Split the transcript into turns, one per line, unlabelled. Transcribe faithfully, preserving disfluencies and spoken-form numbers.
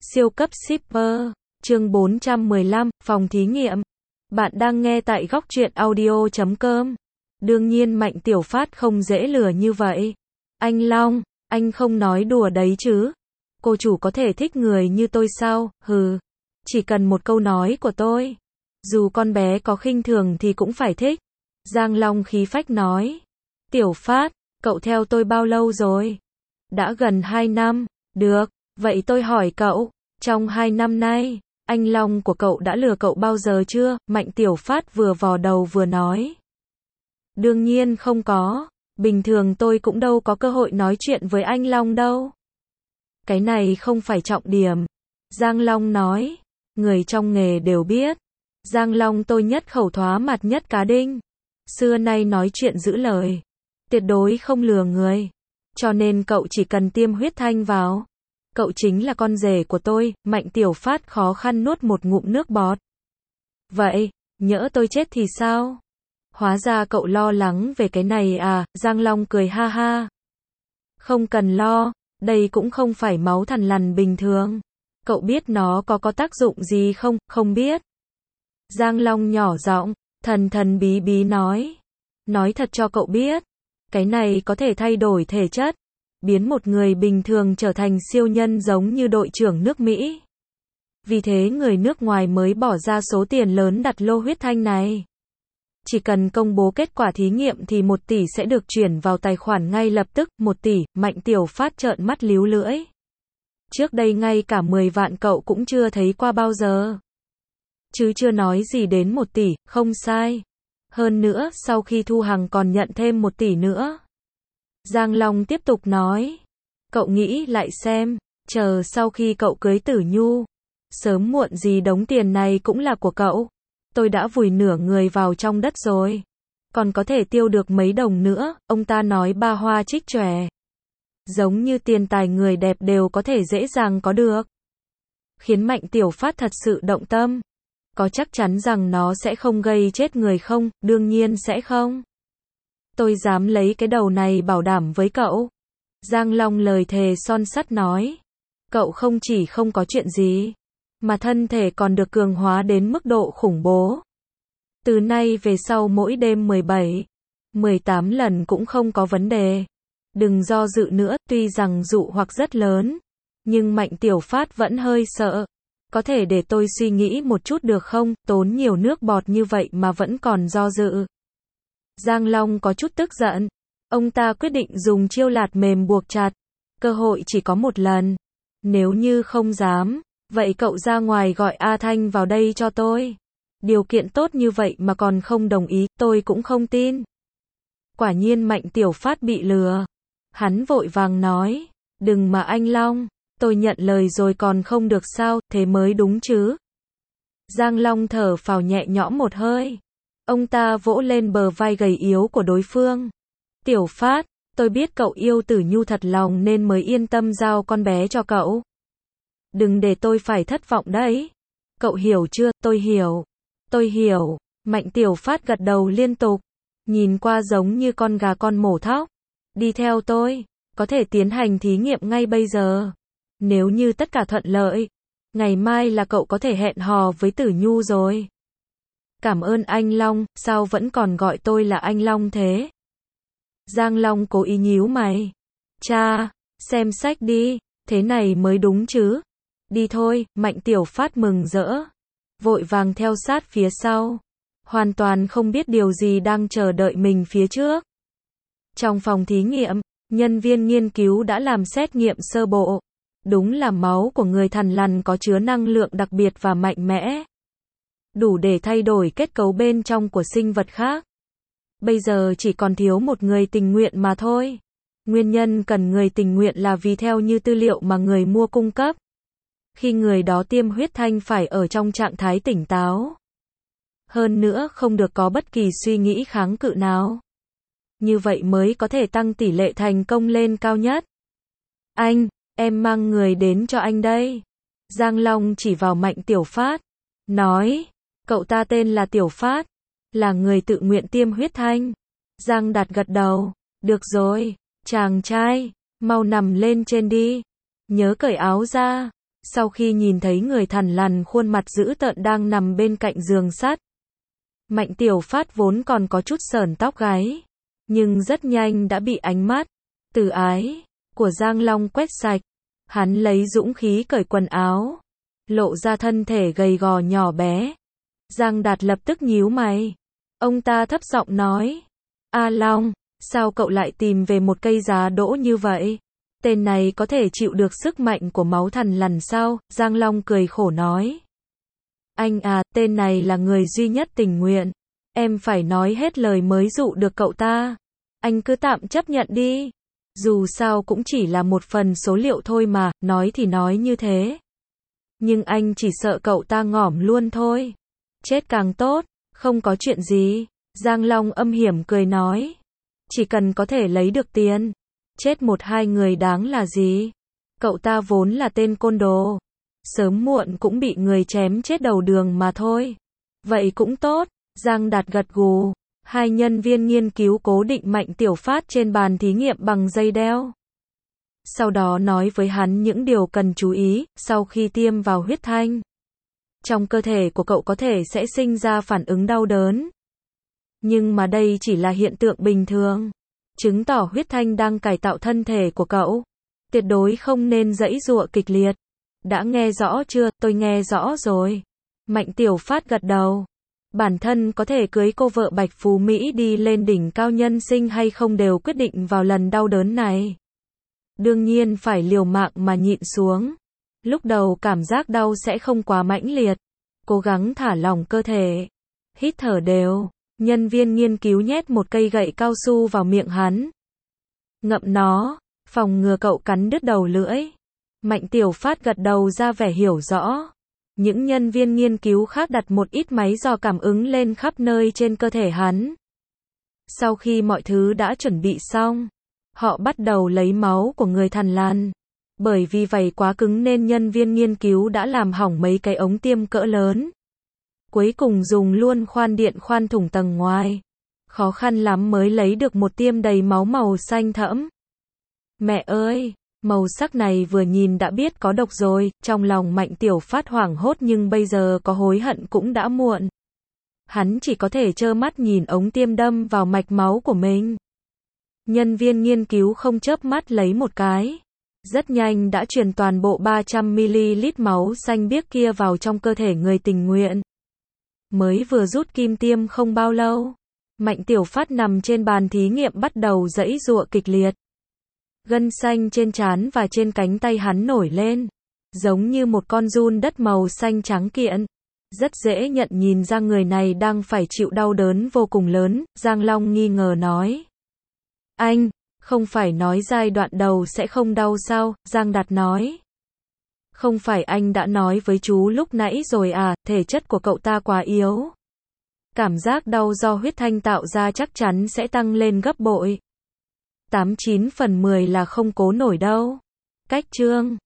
Siêu cấp shipper, chương bốn trăm mười lăm, phòng thí nghiệm. Bạn đang nghe tại góc truyện audio chấm com. Đương nhiên Mạnh Tiểu Phát không dễ lừa như vậy. Anh Long, anh không nói đùa đấy chứ. Cô chủ có thể thích người như tôi sao, hừ. Chỉ cần một câu nói của tôi. Dù con bé có khinh thường thì cũng phải thích. Giang Long khí phách nói. Tiểu Phát, cậu theo tôi bao lâu rồi? Đã gần hai năm. Được, vậy tôi hỏi cậu, trong hai năm nay, anh Long của cậu đã lừa cậu bao giờ chưa? Mạnh Tiểu Phát vừa vò đầu vừa nói. Đương nhiên không có, bình thường tôi cũng đâu có cơ hội nói chuyện với anh Long đâu. Cái này không phải trọng điểm. Giang Long nói, người trong nghề đều biết. Giang Long tôi nhất khẩu thoá mặt nhất cá đinh. Xưa nay nói chuyện giữ lời. Tuyệt đối không lừa người. Cho nên cậu chỉ cần tiêm huyết thanh vào. Cậu chính là con rể của tôi. Mạnh Tiểu Phát khó khăn nuốt một ngụm nước bọt. Vậy, nhỡ tôi chết thì sao? Hóa ra cậu lo lắng về cái này à? Giang Long cười ha ha. Không cần lo, đây cũng không phải máu thằn lằn bình thường. Cậu biết nó có có tác dụng gì không? Không biết. Giang Long nhỏ giọng, thần thần bí bí nói. Nói thật cho cậu biết. Cái này có thể thay đổi thể chất. Biến một người bình thường trở thành siêu nhân giống như đội trưởng nước Mỹ. Vì thế người nước ngoài mới bỏ ra số tiền lớn đặt lô huyết thanh này. Chỉ cần công bố kết quả thí nghiệm thì một tỷ sẽ được chuyển vào tài khoản ngay lập tức. Một tỷ, Mạnh Tiểu Phát trợn mắt líu lưỡi. Trước đây ngay cả mười vạn cậu cũng chưa thấy qua bao giờ. Chứ chưa nói gì đến một tỷ, không sai. Hơn nữa, sau khi Thu Hằng còn nhận thêm một tỷ nữa. Giang Long tiếp tục nói. Cậu nghĩ lại xem, chờ sau khi cậu cưới Tử Nhu. Sớm muộn gì đống tiền này cũng là của cậu. Tôi đã vùi nửa người vào trong đất rồi. Còn có thể tiêu được mấy đồng nữa, ông ta nói ba hoa trích chòe. Giống như tiền tài người đẹp đều có thể dễ dàng có được. Khiến Mạnh Tiểu Phát thật sự động tâm. Có chắc chắn rằng nó sẽ không gây chết người không? Đương nhiên sẽ không. Tôi dám lấy cái đầu này bảo đảm với cậu. Giang Long lời thề son sắt nói. Cậu không chỉ không có chuyện gì, mà thân thể còn được cường hóa đến mức độ khủng bố. Từ nay về sau mỗi đêm mười bảy, mười tám lần cũng không có vấn đề. Đừng do dự nữa, tuy rằng dụ hoặc rất lớn, nhưng Mạnh Tiểu Phát vẫn hơi sợ. Có thể để tôi suy nghĩ một chút được không? Tốn nhiều nước bọt như vậy mà vẫn còn do dự. Giang Long có chút tức giận. Ông ta quyết định dùng chiêu lạt mềm buộc chặt. Cơ hội chỉ có một lần. Nếu như không dám, vậy cậu ra ngoài gọi A Thanh vào đây cho tôi. Điều kiện tốt như vậy mà còn không đồng ý, tôi cũng không tin. Quả nhiên Mạnh Tiểu Phát bị lừa. Hắn vội vàng nói. Đừng mà anh Long. Tôi nhận lời rồi còn không được sao, thế mới đúng chứ. Giang Long thở phào nhẹ nhõm một hơi. Ông ta vỗ lên bờ vai gầy yếu của đối phương. Tiểu Phát, tôi biết cậu yêu Tử Nhu thật lòng nên mới yên tâm giao con bé cho cậu. Đừng để tôi phải thất vọng đấy. Cậu hiểu chưa? Tôi hiểu. Tôi hiểu. Mạnh Tiểu Phát gật đầu liên tục. Nhìn qua giống như con gà con mổ thóc. Đi theo tôi. Có thể tiến hành thí nghiệm ngay bây giờ. Nếu như tất cả thuận lợi, ngày mai là cậu có thể hẹn hò với Tử Nhu rồi. Cảm ơn anh Long, sao vẫn còn gọi tôi là anh Long thế? Giang Long cố ý nhíu mày. Cha, xem sách đi, thế này mới đúng chứ. Đi thôi, Mạnh Tiểu Phát mừng rỡ. Vội vàng theo sát phía sau. Hoàn toàn không biết điều gì đang chờ đợi mình phía trước. Trong phòng thí nghiệm, nhân viên nghiên cứu đã làm xét nghiệm sơ bộ. Đúng là máu của người thằn lằn có chứa năng lượng đặc biệt và mạnh mẽ. Đủ để thay đổi kết cấu bên trong của sinh vật khác. Bây giờ chỉ còn thiếu một người tình nguyện mà thôi. Nguyên nhân cần người tình nguyện là vì theo như tư liệu mà người mua cung cấp. Khi người đó tiêm huyết thanh phải ở trong trạng thái tỉnh táo. Hơn nữa không được có bất kỳ suy nghĩ kháng cự nào. Như vậy mới có thể tăng tỷ lệ thành công lên cao nhất. Anh, em mang người đến cho anh đây. Giang Long chỉ vào Mạnh Tiểu Phát. Nói, cậu ta tên là Tiểu Phát. Là người tự nguyện tiêm huyết thanh. Giang Đạt gật đầu. Được rồi, chàng trai, mau nằm lên trên đi. Nhớ cởi áo ra. Sau khi nhìn thấy người thằn lằn khuôn mặt dữ tợn đang nằm bên cạnh giường sắt, Mạnh Tiểu Phát vốn còn có chút sởn tóc gáy, nhưng rất nhanh đã bị ánh mắt từ ái của Giang Long quét sạch. Hắn lấy dũng khí cởi quần áo, lộ ra thân thể gầy gò nhỏ bé. Giang Đạt lập tức nhíu mày. Ông ta thấp giọng nói, A Long, sao cậu lại tìm về một cây giá đỗ như vậy? Tên này có thể chịu được sức mạnh của máu thằn lằn sao? Giang Long cười khổ nói. Anh à, tên này là người duy nhất tình nguyện. Em phải nói hết lời mới dụ được cậu ta. Anh cứ tạm chấp nhận đi. Dù sao cũng chỉ là một phần số liệu thôi mà, nói thì nói như thế. Nhưng anh chỉ sợ cậu ta ngỏm luôn thôi. Chết càng tốt, không có chuyện gì. Giang Long âm hiểm cười nói. Chỉ cần có thể lấy được tiền. Chết một hai người đáng là gì? Cậu ta vốn là tên côn đồ. Sớm muộn cũng bị người chém chết đầu đường mà thôi. Vậy cũng tốt. Giang Đạt gật gù. Hai nhân viên nghiên cứu cố định Mạnh Tiểu Phát trên bàn thí nghiệm bằng dây đeo. Sau đó nói với hắn những điều cần chú ý, sau khi tiêm vào huyết thanh. Trong cơ thể của cậu có thể sẽ sinh ra phản ứng đau đớn. Nhưng mà đây chỉ là hiện tượng bình thường. Chứng tỏ huyết thanh đang cải tạo thân thể của cậu. Tuyệt đối không nên giãy giụa kịch liệt. Đã nghe rõ chưa? Tôi nghe rõ rồi. Mạnh Tiểu Phát gật đầu. Bản thân có thể cưới cô vợ Bạch Phú Mỹ đi lên đỉnh cao nhân sinh hay không đều quyết định vào lần đau đớn này. Đương nhiên phải liều mạng mà nhịn xuống. Lúc đầu cảm giác đau sẽ không quá mãnh liệt. Cố gắng thả lỏng cơ thể. Hít thở đều. Nhân viên nghiên cứu nhét một cây gậy cao su vào miệng hắn. Ngậm nó, phòng ngừa cậu cắn đứt đầu lưỡi. Mạnh Tiểu Phát gật đầu ra vẻ hiểu rõ. Những nhân viên nghiên cứu khác đặt một ít máy dò cảm ứng lên khắp nơi trên cơ thể hắn. Sau khi mọi thứ đã chuẩn bị xong, họ bắt đầu lấy máu của người thằn lằn. Bởi vì vảy quá cứng nên nhân viên nghiên cứu đã làm hỏng mấy cái ống tiêm cỡ lớn. Cuối cùng dùng luôn khoan điện khoan thủng tầng ngoài. Khó khăn lắm mới lấy được một tiêm đầy máu màu xanh thẫm. Mẹ ơi! Màu sắc này vừa nhìn đã biết có độc rồi, trong lòng Mạnh Tiểu Phát hoảng hốt nhưng bây giờ có hối hận cũng đã muộn. Hắn chỉ có thể trơ mắt nhìn ống tiêm đâm vào mạch máu của mình. Nhân viên nghiên cứu không chớp mắt lấy một cái. Rất nhanh đã truyền toàn bộ ba trăm mi-li-lít máu xanh biếc kia vào trong cơ thể người tình nguyện. Mới vừa rút kim tiêm không bao lâu, Mạnh Tiểu Phát nằm trên bàn thí nghiệm bắt đầu giãy giụa kịch liệt. Gân xanh trên trán và trên cánh tay hắn nổi lên, giống như một con giun đất màu xanh trắng kiện. Rất dễ nhận nhìn ra người này đang phải chịu đau đớn vô cùng lớn. Giang Long nghi ngờ nói. Anh, không phải nói giai đoạn đầu sẽ không đau sao? Giang Đạt nói. Không phải anh đã nói với chú lúc nãy rồi à, thể chất của cậu ta quá yếu. Cảm giác đau do huyết thanh tạo ra chắc chắn sẽ tăng lên gấp bội. tám chín phần mười là không cố nổi đâu. Cách chương